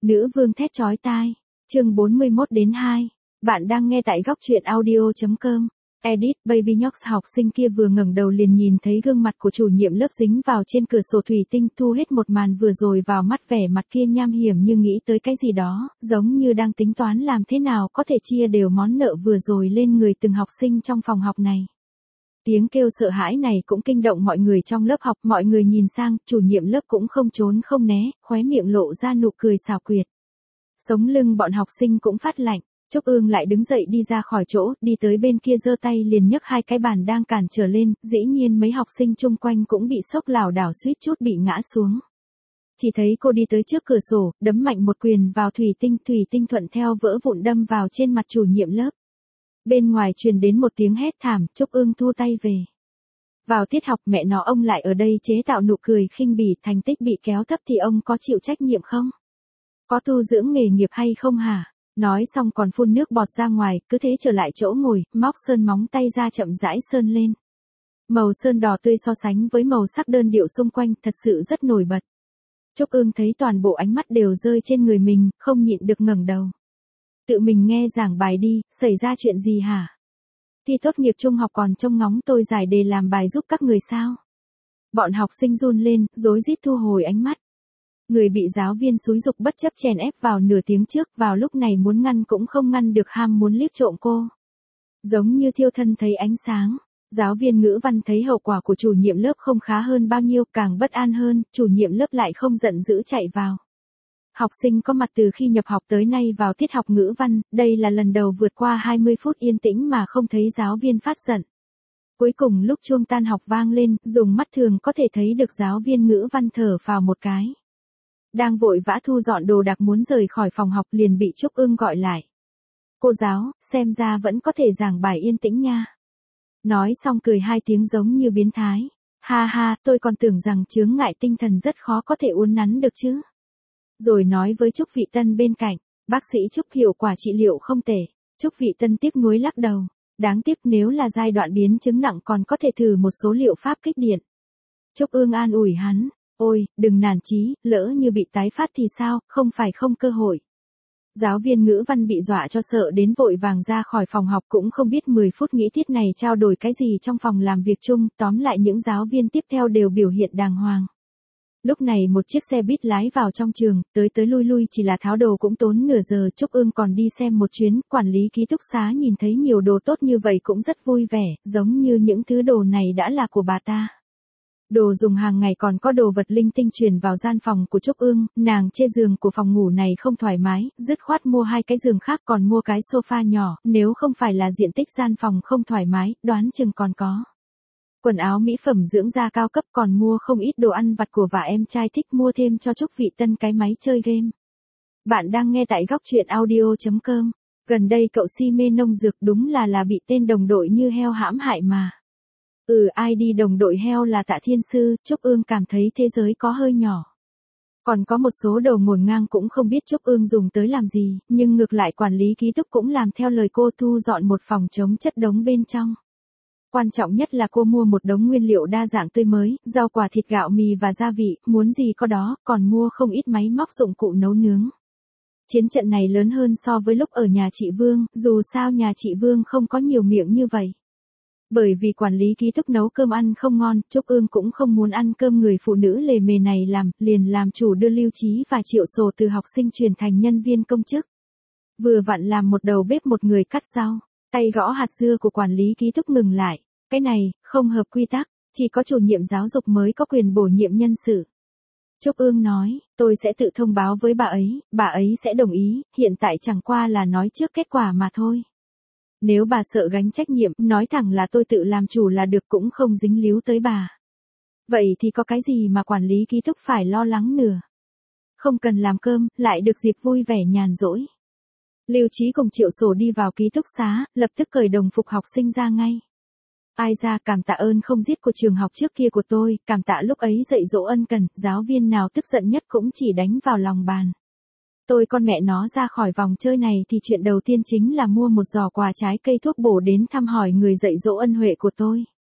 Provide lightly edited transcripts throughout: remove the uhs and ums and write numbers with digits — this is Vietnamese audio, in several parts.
Nữ vương thét chói tai. Chương 41-2. Bạn đang nghe tại góc truyện audio.com. Edit, Baby Nhóc học sinh kia vừa ngẩng đầu liền nhìn thấy gương mặt của chủ nhiệm lớp dính vào trên cửa sổ thủy tinh, thu hết một màn vừa rồi vào mắt, vẻ mặt kia nham hiểm như nghĩ tới cái gì đó, giống như đang tính toán làm thế nào có thể chia đều món nợ vừa rồi lên người từng học sinh trong phòng học này. Tiếng kêu sợ hãi này cũng kinh động mọi người trong lớp học, mọi người nhìn sang, chủ nhiệm lớp cũng không trốn không né, khóe miệng lộ ra nụ cười xảo quyệt. Sống lưng bọn học sinh cũng phát lạnh. Trúc Ương lại đứng dậy đi ra khỏi chỗ, đi tới bên kia giơ tay liền nhấc hai cái bàn đang cản trở lên, dĩ nhiên mấy học sinh chung quanh cũng bị sốc lảo đảo suýt chút bị ngã xuống. Chỉ thấy cô đi tới trước cửa sổ, đấm mạnh một quyền vào thủy tinh thuận theo vỡ vụn đâm vào trên mặt chủ nhiệm lớp. Bên ngoài truyền đến một tiếng hét thảm, Trúc Ương thu tay về. Vào tiết học mẹ nó ông lại ở đây chế tạo nụ cười khinh bỉ, thành tích bị kéo thấp thì ông có chịu trách nhiệm không? Có tu dưỡng nghề nghiệp hay không hả? Nói xong còn phun nước bọt ra ngoài, cứ thế trở lại chỗ ngồi, móc sơn móng tay ra chậm rãi sơn lên. Màu sơn đỏ tươi so sánh với màu sắc đơn điệu xung quanh thật sự rất nổi bật. Trúc Ương thấy toàn bộ ánh mắt đều rơi trên người mình, không nhịn được ngẩng đầu. Tự mình nghe giảng bài đi, xảy ra chuyện gì hả? Thi tốt nghiệp trung học còn trông ngóng tôi giải đề làm bài giúp các người sao? Bọn học sinh run lên, rối rít thu hồi ánh mắt. Người bị giáo viên xúi giục bất chấp chèn ép vào nửa tiếng trước, vào lúc này muốn ngăn cũng không ngăn được ham muốn liếc trộm cô. Giống như thiêu thân thấy ánh sáng, giáo viên ngữ văn thấy hậu quả của chủ nhiệm lớp không khá hơn bao nhiêu, càng bất an hơn, chủ nhiệm lớp lại không giận dữ chạy vào. Học sinh có mặt từ khi nhập học tới nay vào tiết học ngữ văn, đây là lần đầu vượt qua 20 phút yên tĩnh mà không thấy giáo viên phát giận. Cuối cùng lúc chuông tan học vang lên, dùng mắt thường có thể thấy được giáo viên ngữ văn thở phào một cái. Đang vội vã thu dọn đồ đạc muốn rời khỏi phòng học liền bị Trúc Ương gọi lại. Cô giáo, xem ra vẫn có thể giảng bài yên tĩnh nha. Nói xong cười hai tiếng giống như biến thái. Ha ha, tôi còn tưởng rằng chướng ngại tinh thần rất khó có thể uốn nắn được chứ. Rồi nói với Trúc Vị Tân bên cạnh, bác sĩ Trúc hiệu quả trị liệu không tệ. Trúc Vị Tân tiếc nuối lắc đầu. Đáng tiếc nếu là giai đoạn biến chứng nặng còn có thể thử một số liệu pháp kích điện. Trúc Ương an ủi hắn. Ôi, đừng nản chí, lỡ như bị tái phát thì sao, không phải không cơ hội. Giáo viên ngữ văn bị dọa cho sợ đến vội vàng ra khỏi phòng học, cũng không biết 10 phút nghĩ tiết này trao đổi cái gì trong phòng làm việc chung, tóm lại những giáo viên tiếp theo đều biểu hiện đàng hoàng. Lúc này một chiếc xe buýt lái vào trong trường, tới lui lui chỉ là tháo đồ cũng tốn nửa giờ. Trúc Ương còn đi xem một chuyến, quản lý ký túc xá nhìn thấy nhiều đồ tốt như vậy cũng rất vui vẻ, giống như những thứ đồ này đã là của bà ta. Đồ dùng hàng ngày còn có đồ vật linh tinh truyền vào gian phòng của Trúc Ương, nàng chê giường của phòng ngủ này không thoải mái, dứt khoát mua hai cái giường khác còn mua cái sofa nhỏ, nếu không phải là diện tích gian phòng không thoải mái, đoán chừng còn có. Quần áo mỹ phẩm dưỡng da cao cấp, còn mua không ít đồ ăn vặt của và em trai thích mua thêm cho Trúc Vị Tân cái máy chơi game. Bạn đang nghe tại góc truyện audio.com. Gần đây cậu si mê nông dược đúng là bị tên đồng đội như heo hãm hại mà. Ai đi đồng đội heo là Tạ Thiên Sư, Trúc Ương cảm thấy thế giới có hơi nhỏ. Còn có một số đồ ngổn ngang cũng không biết Trúc Ương dùng tới làm gì, nhưng ngược lại quản lý ký túc cũng làm theo lời cô, thu dọn một phòng chống chất đống bên trong. Quan trọng nhất là cô mua một đống nguyên liệu đa dạng tươi mới, rau quả thịt gạo mì và gia vị, muốn gì có đó, còn mua không ít máy móc dụng cụ nấu nướng. Chiến trận này lớn hơn so với lúc ở nhà chị Vương, dù sao nhà chị Vương không có nhiều miệng như vậy. Bởi vì quản lý ký túc nấu cơm ăn không ngon, Trúc Ương cũng không muốn ăn cơm người phụ nữ lề mề này làm, liền làm chủ đưa Lưu Chí và Triệu Sổ từ học sinh chuyển thành nhân viên công chức. Vừa vặn làm một đầu bếp một người cắt rau, tay gõ hạt dưa của quản lý ký túc ngừng lại, cái này, không hợp quy tắc, chỉ có chủ nhiệm giáo dục mới có quyền bổ nhiệm nhân sự. Trúc Ương nói, tôi sẽ tự thông báo với bà ấy sẽ đồng ý, hiện tại chẳng qua là nói trước kết quả mà thôi. Nếu bà sợ gánh trách nhiệm, nói thẳng là tôi tự làm chủ là được, cũng không dính líu tới bà. Vậy thì có cái gì mà quản lý ký túc phải lo lắng nữa. Không cần làm cơm, lại được dịp vui vẻ nhàn rỗi. Lưu Chí cùng Triệu Sổ đi vào ký túc xá, lập tức cởi đồng phục học sinh ra ngay. Ai ra, cảm tạ ơn không dứt của trường học trước kia của tôi, cảm tạ lúc ấy dạy dỗ ân cần, giáo viên nào tức giận nhất cũng chỉ đánh vào lòng bàn. Tôi con mẹ nó ra khỏi vòng chơi này thì chuyện đầu tiên chính là mua một giỏ quà trái cây thuốc bổ đến thăm hỏi người dạy dỗ ân huệ của tôi.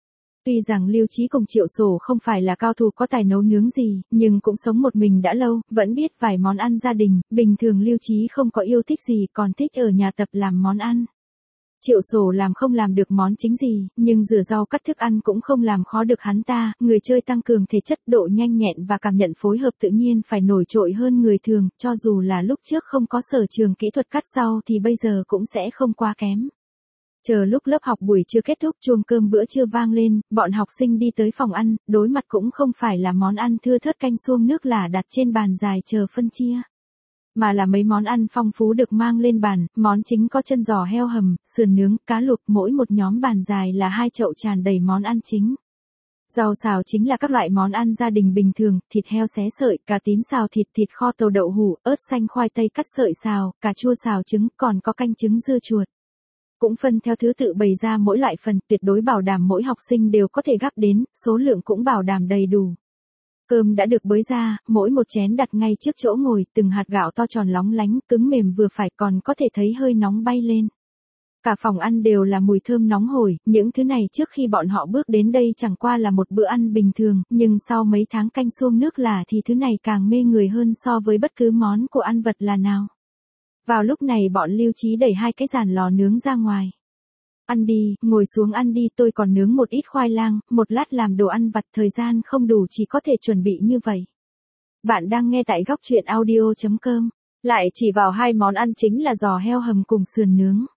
Tuy rằng Lưu Chí cùng Triệu Sổ không phải là cao thủ có tài nấu nướng gì, nhưng cũng sống một mình đã lâu, vẫn biết vài món ăn gia đình, bình thường Lưu Chí không có yêu thích gì còn thích ở nhà tập làm món ăn. Triệu Sổ làm không làm được món chính gì, nhưng rửa rau cắt thức ăn cũng không làm khó được hắn ta, người chơi tăng cường thể chất độ nhanh nhẹn và cảm nhận phối hợp tự nhiên phải nổi trội hơn người thường, cho dù là lúc trước không có sở trường kỹ thuật cắt rau thì bây giờ cũng sẽ không quá kém. Chờ lúc lớp học buổi trưa kết thúc chuông cơm bữa trưa vang lên, bọn học sinh đi tới phòng ăn, đối mặt cũng không phải là món ăn thưa thớt canh xuông nước lả đặt trên bàn dài chờ phân chia. Mà là mấy món ăn phong phú được mang lên bàn, món chính có chân giò heo hầm, sườn nướng, cá luộc, mỗi một nhóm bàn dài là 2 chậu tràn đầy món ăn chính. Rau xào chính là các loại món ăn gia đình bình thường, thịt heo xé sợi, cà tím xào thịt, thịt kho tàu đậu hũ, ớt xanh khoai tây cắt sợi xào, cà chua xào trứng, còn có canh trứng dưa chuột. Cũng phân theo thứ tự bày ra mỗi loại phần, tuyệt đối bảo đảm mỗi học sinh đều có thể gắp đến, số lượng cũng bảo đảm đầy đủ. Cơm đã được bới ra, mỗi một chén đặt ngay trước chỗ ngồi, từng hạt gạo to tròn lóng lánh, cứng mềm vừa phải, còn có thể thấy hơi nóng bay lên. Cả phòng ăn đều là mùi thơm nóng hổi, những thứ này trước khi bọn họ bước đến đây chẳng qua là một bữa ăn bình thường, nhưng sau mấy tháng canh xuông nước lả thì thứ này càng mê người hơn so với bất cứ món của ăn vật là nào. Vào lúc này bọn Lưu Chí đẩy 2 cái giàn lò nướng ra ngoài. Ăn đi, ngồi xuống ăn đi, tôi còn nướng một ít khoai lang, một lát làm đồ ăn vặt, thời gian không đủ chỉ có thể chuẩn bị như vậy. Bạn đang nghe tại góc truyện audio.com, lại chỉ vào 2 món ăn chính là giò heo hầm cùng sườn nướng.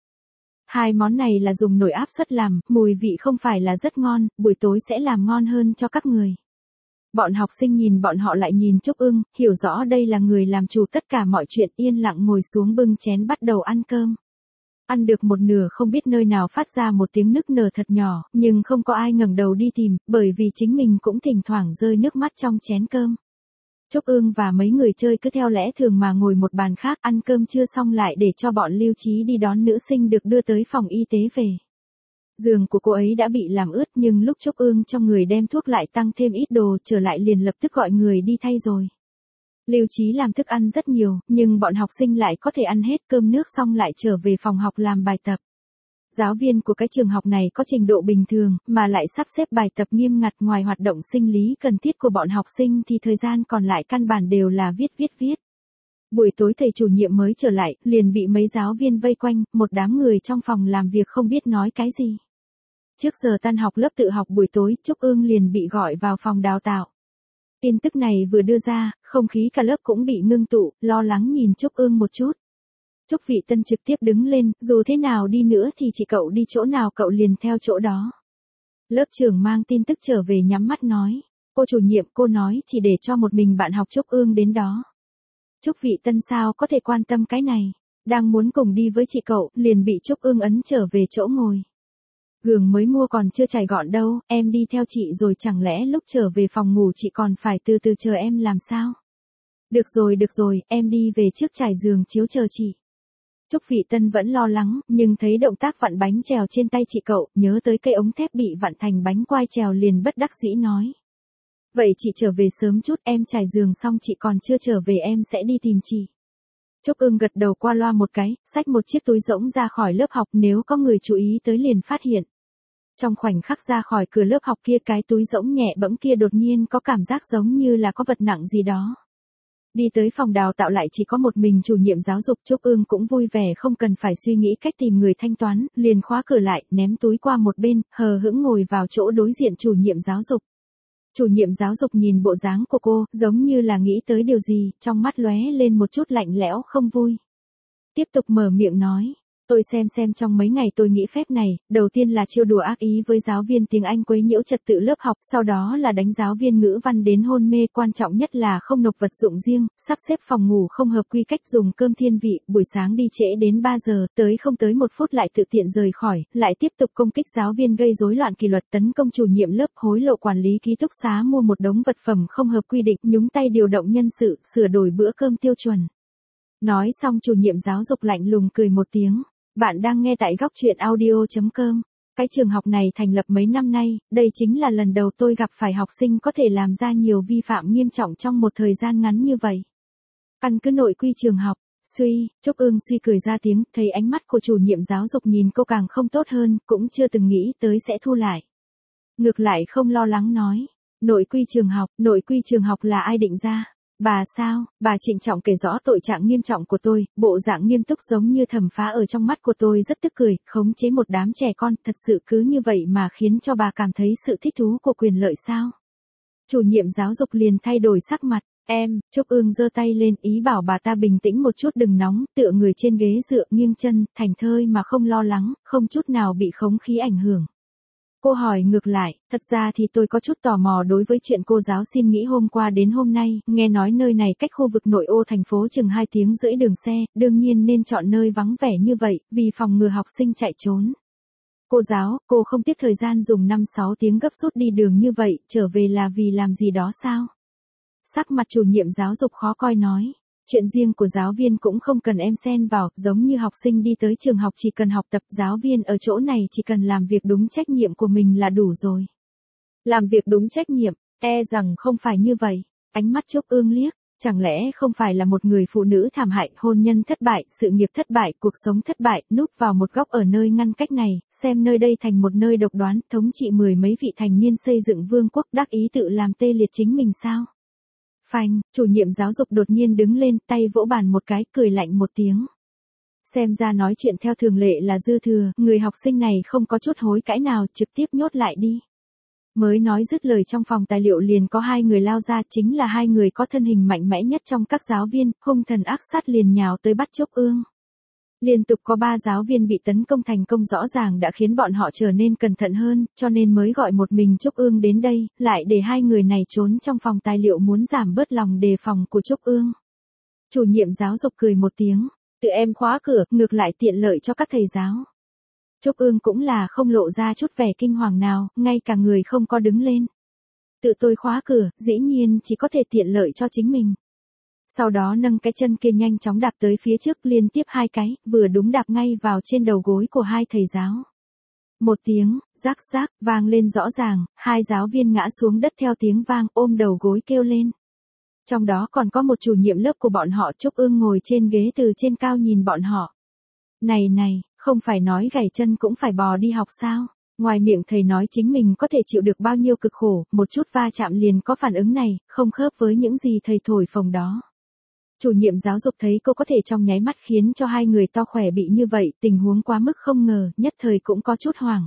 2 món này là dùng nồi áp suất làm, mùi vị không phải là rất ngon, buổi tối sẽ làm ngon hơn cho các người. Bọn học sinh nhìn bọn họ lại nhìn Trúc Ưng, hiểu rõ đây là người làm chủ tất cả mọi chuyện, yên lặng ngồi xuống bưng chén bắt đầu ăn cơm. Ăn được một nửa không biết nơi nào phát ra một tiếng nức nở thật nhỏ, nhưng không có ai ngẩng đầu đi tìm, bởi vì chính mình cũng thỉnh thoảng rơi nước mắt trong chén cơm. Trúc Ưng và mấy người chơi cứ theo lẽ thường mà ngồi một bàn khác ăn cơm chưa xong lại để cho bọn Lưu Chí đi đón nữ sinh được đưa tới phòng y tế về. Giường của cô ấy đã bị làm ướt nhưng lúc Trúc Ưng trong người đem thuốc lại tăng thêm ít đồ trở lại liền lập tức gọi người đi thay rồi. Lưu Chí làm thức ăn rất nhiều, nhưng bọn học sinh lại có thể ăn hết cơm nước xong lại trở về phòng học làm bài tập. Giáo viên của cái trường học này có trình độ bình thường, mà lại sắp xếp bài tập nghiêm ngặt, ngoài hoạt động sinh lý cần thiết của bọn học sinh thì thời gian còn lại căn bản đều là viết. Buổi tối thầy chủ nhiệm mới trở lại, liền bị mấy giáo viên vây quanh, một đám người trong phòng làm việc không biết nói cái gì. Trước giờ tan học lớp tự học buổi tối, Trúc Ưng liền bị gọi vào phòng đào tạo. Tin tức này vừa đưa ra, không khí cả lớp cũng bị ngưng tụ, lo lắng nhìn Trúc Ưng một chút. Trúc Vị Tân trực tiếp đứng lên, dù thế nào đi nữa thì chỉ cậu đi chỗ nào cậu liền theo chỗ đó. Lớp trưởng mang tin tức trở về nhắm mắt nói, cô chủ nhiệm cô nói chỉ để cho một mình bạn học Trúc Ưng đến đó. Trúc Vị Tân sao có thể quan tâm cái này, đang muốn cùng đi với chị cậu, liền bị Trúc Ưng ấn trở về chỗ ngồi. Gường mới mua còn chưa chải gọn đâu, em đi theo chị rồi chẳng lẽ lúc trở về phòng ngủ chị còn phải từ từ chờ em làm sao? Được rồi, em đi về trước trải giường chiếu chờ chị. Trúc Vị Tân vẫn lo lắng, nhưng thấy động tác vặn bánh chèo trên tay chị cậu, nhớ tới cây ống thép bị vặn thành bánh quai chèo liền bất đắc dĩ nói. Vậy chị trở về sớm chút, em trải giường xong chị còn chưa trở về em sẽ đi tìm chị. Trúc Ưng gật đầu qua loa một cái, xách một chiếc túi rỗng ra khỏi lớp học, nếu có người chú ý tới liền phát hiện. Trong khoảnh khắc ra khỏi cửa lớp học kia, cái túi rỗng nhẹ bẫng kia đột nhiên có cảm giác giống như là có vật nặng gì đó. Đi tới phòng đào tạo lại chỉ có một mình chủ nhiệm giáo dục, Trúc Ưng cũng vui vẻ không cần phải suy nghĩ cách tìm người thanh toán, liền khóa cửa lại, ném túi qua một bên, hờ hững ngồi vào chỗ đối diện chủ nhiệm giáo dục. Chủ nhiệm giáo dục nhìn bộ dáng của cô, giống như là nghĩ tới điều gì, trong mắt lóe lên một chút lạnh lẽo không vui. Tiếp tục mở miệng nói. Tôi xem trong mấy ngày tôi nghĩ phép này, đầu tiên là trêu đùa ác ý với giáo viên tiếng Anh quấy nhiễu trật tự lớp học, sau đó là đánh giáo viên ngữ văn đến hôn mê, quan trọng nhất là không nộp vật dụng riêng, sắp xếp phòng ngủ không hợp quy cách, dùng cơm thiên vị, buổi sáng đi trễ đến 3 giờ, tới không tới 1 phút lại tự tiện rời khỏi, lại tiếp tục công kích giáo viên gây rối loạn kỷ luật, tấn công chủ nhiệm lớp, hối lộ quản lý ký túc xá, mua một đống vật phẩm không hợp quy định, nhúng tay điều động nhân sự, sửa đổi bữa cơm tiêu chuẩn. Nói xong chủ nhiệm giáo dục lạnh lùng cười một tiếng. Bạn đang nghe tại góc truyện audio.com. Cái trường học này thành lập mấy năm nay, đây chính là lần đầu tôi gặp phải học sinh có thể làm ra nhiều vi phạm nghiêm trọng trong một thời gian ngắn như vậy. Căn cứ nội quy trường học, Trúc Ưng suy cười ra tiếng, thấy ánh mắt của chủ nhiệm giáo dục nhìn cô càng không tốt hơn, cũng chưa từng nghĩ tới sẽ thu lại. Ngược lại không lo lắng nói. Nội quy trường học là ai định ra? Bà sao? Bà trịnh trọng kể rõ tội trạng nghiêm trọng của tôi, bộ dạng nghiêm túc giống như thẩm phá ở trong mắt của tôi rất tức cười, khống chế một đám trẻ con, thật sự cứ như vậy mà khiến cho bà cảm thấy sự thích thú của quyền lợi sao? Chủ nhiệm giáo dục liền thay đổi sắc mặt. Trúc Ương giơ tay lên ý bảo bà ta bình tĩnh một chút đừng nóng, tựa người trên ghế dựa nghiêng chân, thành thơi mà không lo lắng, không chút nào bị khống khí ảnh hưởng. Cô hỏi ngược lại, thật ra thì tôi có chút tò mò đối với chuyện cô giáo xin nghỉ hôm qua đến hôm nay, nghe nói nơi này cách khu vực nội ô thành phố chừng 2 tiếng rưỡi đường xe, đương nhiên nên chọn nơi vắng vẻ như vậy, vì phòng ngừa học sinh chạy trốn. Cô giáo, cô không tiếc thời gian dùng 5-6 tiếng gấp rút đi đường như vậy, trở về là vì làm gì đó sao? Sắc mặt chủ nhiệm giáo dục khó coi nói. Chuyện riêng của giáo viên cũng không cần em xen vào, giống như học sinh đi tới trường học chỉ cần học tập, giáo viên ở chỗ này chỉ cần làm việc đúng trách nhiệm của mình là đủ rồi. Làm việc đúng trách nhiệm, rằng không phải như vậy. Ánh mắt Trúc Ương liếc, chẳng lẽ không phải là một người phụ nữ thảm hại, hôn nhân thất bại, sự nghiệp thất bại, cuộc sống thất bại, núp vào một góc ở nơi ngăn cách này, xem nơi đây thành một nơi độc đoán, thống trị mười mấy vị thành niên xây dựng vương quốc, đắc ý tự làm tê liệt chính mình sao? Phanh, chủ nhiệm giáo dục đột nhiên đứng lên, tay vỗ bàn một cái, cười lạnh một tiếng. Xem ra nói chuyện theo thường lệ là dư thừa, người học sinh này không có chút hối cãi nào, trực tiếp nhốt lại đi. Mới nói dứt lời trong phòng tài liệu liền có 2 người lao ra, chính là 2 người có thân hình mạnh mẽ nhất trong các giáo viên, hung thần ác sát liền nhào tới bắt Trúc Ương. Liên tục có 3 giáo viên bị tấn công thành công rõ ràng đã khiến bọn họ trở nên cẩn thận hơn, cho nên mới gọi một mình Trúc Ương đến đây, lại để 2 người này trốn trong phòng tài liệu muốn giảm bớt lòng đề phòng của Trúc Ương. Chủ nhiệm giáo dục cười một tiếng, tự em khóa cửa, ngược lại tiện lợi cho các thầy giáo. Trúc Ương cũng là không lộ ra chút vẻ kinh hoàng nào, ngay cả người không có đứng lên. Tự tôi khóa cửa, dĩ nhiên chỉ có thể tiện lợi cho chính mình. Sau đó nâng cái chân kia nhanh chóng đạp tới phía trước liên tiếp 2 cái, vừa đúng đạp ngay vào trên đầu gối của 2 thầy giáo. Một tiếng, rắc rắc, vang lên rõ ràng, 2 giáo viên ngã xuống đất theo tiếng vang ôm đầu gối kêu lên. Trong đó còn có một chủ nhiệm lớp của bọn họ. Trúc Ương ngồi trên ghế từ trên cao nhìn bọn họ. Này, không phải nói gãy chân cũng phải bò đi học sao? Ngoài miệng thầy nói chính mình có thể chịu được bao nhiêu cực khổ, một chút va chạm liền có phản ứng này, không khớp với những gì thầy thổi phồng đó. Chủ nhiệm giáo dục thấy cô có thể trong nháy mắt khiến cho 2 người to khỏe bị như vậy, tình huống quá mức không ngờ, nhất thời cũng có chút hoảng.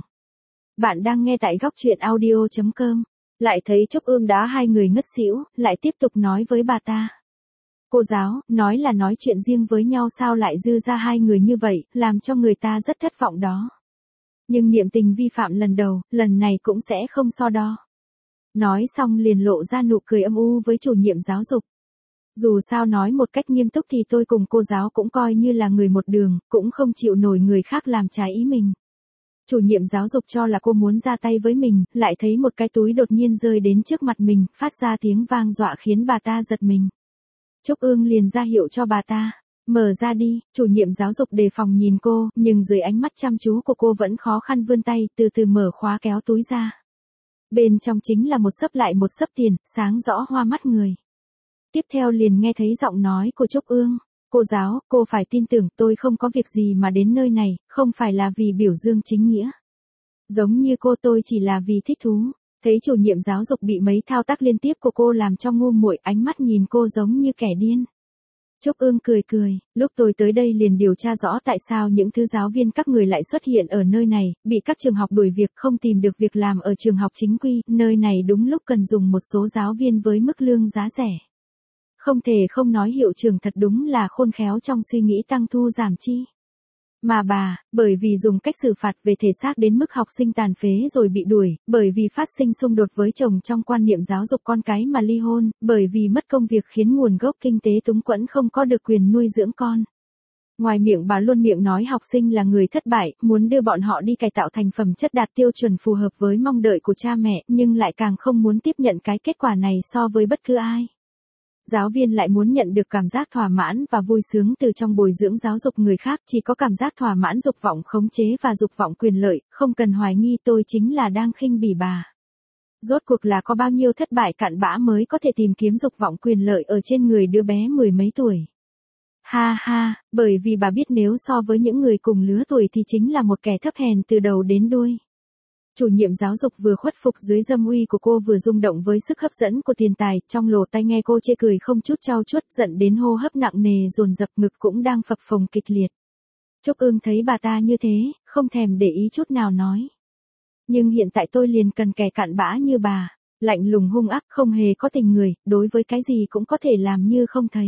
Bạn đang nghe tại góc truyện audio.com. Lại thấy Trúc Ương đá 2 người ngất xỉu, lại tiếp tục nói với bà ta. Cô giáo, nói là nói chuyện riêng với nhau sao lại dư ra 2 người như vậy, làm cho người ta rất thất vọng đó. Nhưng niệm tình vi phạm lần đầu, lần này cũng sẽ không so đo. Nói xong liền lộ ra nụ cười âm u với chủ nhiệm giáo dục. Dù sao nói một cách nghiêm túc thì tôi cùng cô giáo cũng coi như là người một đường, cũng không chịu nổi người khác làm trái ý mình. Chủ nhiệm giáo dục cho là cô muốn ra tay với mình, lại thấy một cái túi đột nhiên rơi đến trước mặt mình, phát ra tiếng vang dọa khiến bà ta giật mình. Trúc Ương liền ra hiệu cho bà ta, mở ra đi. Chủ nhiệm giáo dục đề phòng nhìn cô, nhưng dưới ánh mắt chăm chú của cô vẫn khó khăn vươn tay, từ từ mở khóa kéo túi ra. Bên trong chính là một xấp lại một xấp tiền, sáng rõ hoa mắt người. Tiếp theo liền nghe thấy giọng nói của Trúc Ương. Cô giáo, cô phải tin tưởng tôi không có việc gì mà đến nơi này, không phải là vì biểu dương chính nghĩa. Giống như tôi chỉ là vì thích thú. Thấy chủ nhiệm giáo dục bị mấy thao tác liên tiếp của cô làm cho ngu muội, ánh mắt nhìn cô giống như kẻ điên. Trúc Ương cười, lúc tôi tới đây liền điều tra rõ tại sao những thứ giáo viên các người lại xuất hiện ở nơi này, bị các trường học đuổi việc không tìm được việc làm ở trường học chính quy, nơi này đúng lúc cần dùng một số giáo viên với mức lương giá rẻ. Không thể không nói hiệu trưởng thật đúng là khôn khéo trong suy nghĩ tăng thu giảm chi. Mà bà, bởi vì dùng cách xử phạt về thể xác đến mức học sinh tàn phế rồi bị đuổi, bởi vì phát sinh xung đột với chồng trong quan niệm giáo dục con cái mà ly hôn, bởi vì mất công việc khiến nguồn gốc kinh tế túng quẫn không có được quyền nuôi dưỡng con. Ngoài miệng bà luôn miệng nói học sinh là người thất bại, muốn đưa bọn họ đi cải tạo thành phẩm chất đạt tiêu chuẩn phù hợp với mong đợi của cha mẹ, nhưng lại càng không muốn tiếp nhận cái kết quả này so với bất cứ ai. Giáo viên lại muốn nhận được cảm giác thỏa mãn và vui sướng từ trong bồi dưỡng giáo dục người khác, chỉ có cảm giác thỏa mãn dục vọng khống chế và dục vọng quyền lợi, không cần hoài nghi tôi chính là đang khinh bỉ bà. Rốt cuộc là có bao nhiêu thất bại cặn bã mới có thể tìm kiếm dục vọng quyền lợi ở trên người đứa bé 10 mấy tuổi. Ha ha, bởi vì bà biết nếu so với những người cùng lứa tuổi thì chính là một kẻ thấp hèn từ đầu đến đuôi. Chủ nhiệm giáo dục vừa khuất phục dưới dâm uy của cô vừa rung động với sức hấp dẫn của tiền tài, trong lỗ tai nghe cô chê cười không chút trau chuốt, giận đến hô hấp nặng nề dồn dập, ngực cũng đang phập phồng kịch liệt. Trúc Ương thấy bà ta như thế, không thèm để ý chút nào nói. Nhưng hiện tại tôi liền cần kẻ cặn bã như bà, lạnh lùng hung ác, không hề có tình người, đối với cái gì cũng có thể làm như không thấy.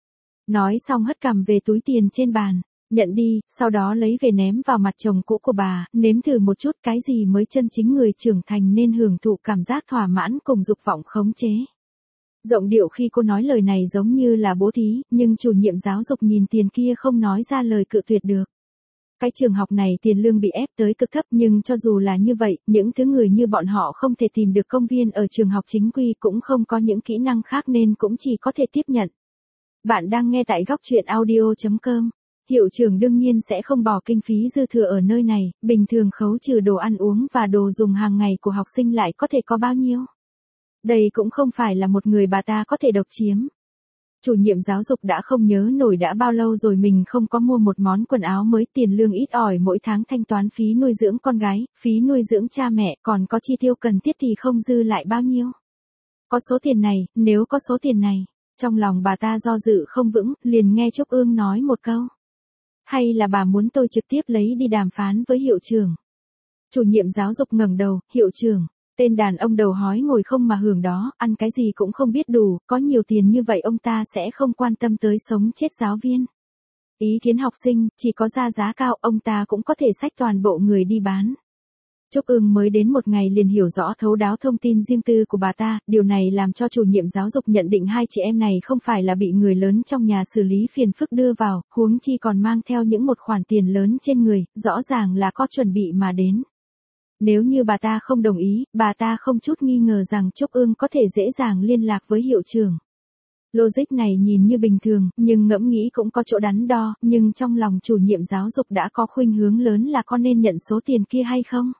Nói xong hất cằm về túi tiền trên bàn. Nhận đi, sau đó lấy về ném vào mặt chồng cũ của bà, nếm thử một chút cái gì mới chân chính người trưởng thành nên hưởng thụ cảm giác thỏa mãn cùng dục vọng khống chế. Giọng điệu khi cô nói lời này giống như là bố thí, nhưng chủ nhiệm giáo dục nhìn tiền kia không nói ra lời cự tuyệt được. Cái trường học này tiền lương bị ép tới cực thấp, nhưng cho dù là như vậy, những thứ người như bọn họ không thể tìm được công viên ở trường học chính quy, cũng không có những kỹ năng khác nên cũng chỉ có thể tiếp nhận. Bạn đang nghe tại góc truyện audio.com. Hiệu trưởng đương nhiên sẽ không bỏ kinh phí dư thừa ở nơi này, bình thường khấu trừ đồ ăn uống và đồ dùng hàng ngày của học sinh lại có thể có bao nhiêu. Đây cũng không phải là một người bà ta có thể độc chiếm. Chủ nhiệm giáo dục đã không nhớ nổi đã bao lâu rồi mình không có mua một món quần áo mới, tiền lương ít ỏi mỗi tháng thanh toán phí nuôi dưỡng con gái, phí nuôi dưỡng cha mẹ, còn có chi tiêu cần thiết thì không dư lại bao nhiêu. Có số tiền này, nếu có số tiền này, trong lòng bà ta do dự không vững, liền nghe Trúc Ương nói một câu. Hay là bà muốn tôi trực tiếp lấy đi đàm phán với hiệu trưởng? Chủ nhiệm giáo dục ngẩng đầu, hiệu trưởng, tên đàn ông đầu hói ngồi không mà hưởng đó, ăn cái gì cũng không biết đủ, có nhiều tiền như vậy ông ta sẽ không quan tâm tới sống chết giáo viên. Ý kiến học sinh, chỉ có ra giá cao ông ta cũng có thể xách toàn bộ người đi bán. Trúc Ương mới đến một ngày liền hiểu rõ thấu đáo thông tin riêng tư của bà ta, điều này làm cho chủ nhiệm giáo dục nhận định hai chị em này không phải là bị người lớn trong nhà xử lý phiền phức đưa vào, huống chi còn mang theo những một khoản tiền lớn trên người, rõ ràng là có chuẩn bị mà đến. Nếu như bà ta không đồng ý, bà ta không chút nghi ngờ rằng Trúc Ương có thể dễ dàng liên lạc với hiệu trưởng. Logic này nhìn như bình thường, nhưng ngẫm nghĩ cũng có chỗ đắn đo, nhưng trong lòng chủ nhiệm giáo dục đã có khuynh hướng lớn là có nên nhận số tiền kia hay không.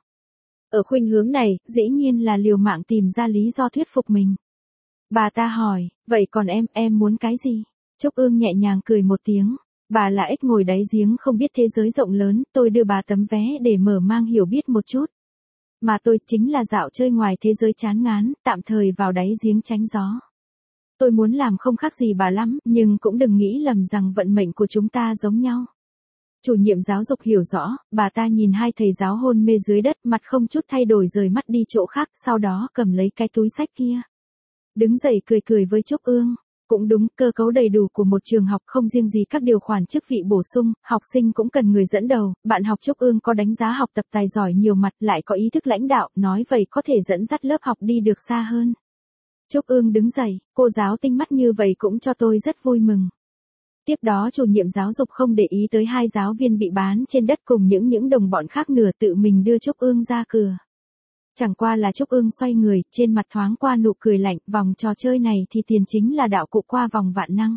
Ở khuynh hướng này, dĩ nhiên là liều mạng tìm ra lý do thuyết phục mình. Bà ta hỏi, vậy còn em muốn cái gì? Trúc Ương nhẹ nhàng cười một tiếng. Bà là ếch ngồi đáy giếng không biết thế giới rộng lớn, tôi đưa bà tấm vé để mở mang hiểu biết một chút. Mà tôi chính là dạo chơi ngoài thế giới chán ngán, tạm thời vào đáy giếng tránh gió. Tôi muốn làm không khác gì bà lắm, nhưng cũng đừng nghĩ lầm rằng vận mệnh của chúng ta giống nhau. Chủ nhiệm giáo dục hiểu rõ, bà ta nhìn hai thầy giáo hôn mê dưới đất, mặt không chút thay đổi rời mắt đi chỗ khác, sau đó cầm lấy cái túi xách kia. Đứng dậy cười cười với Trúc Ương. Cũng đúng, cơ cấu đầy đủ của một trường học không riêng gì các điều khoản chức vị bổ sung, học sinh cũng cần người dẫn đầu, bạn học Trúc Ương có đánh giá học tập tài giỏi nhiều mặt, lại có ý thức lãnh đạo, nói vậy có thể dẫn dắt lớp học đi được xa hơn. Trúc Ương đứng dậy, cô giáo tinh mắt như vậy cũng cho tôi rất vui mừng. Tiếp đó chủ nhiệm giáo dục không để ý tới hai giáo viên bị bán trên đất cùng những đồng bọn khác, nửa tự mình đưa Trúc Ương ra cửa. Chẳng qua là Trúc Ương xoay người, trên mặt thoáng qua nụ cười lạnh, vòng trò chơi này thì tiền chính là đạo cụ qua vòng vạn năng.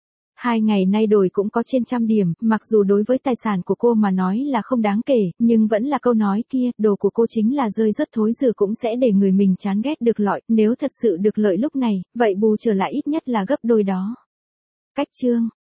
2 ngày nay đổi cũng có trên 100 điểm, mặc dù đối với tài sản của cô mà nói là không đáng kể, nhưng vẫn là câu nói kia, đồ của cô chính là rơi rất thối rửa cũng sẽ để người mình chán ghét được lọi, nếu thật sự được lợi lúc này, vậy bù trở lại ít nhất là gấp đôi đó. Cách chương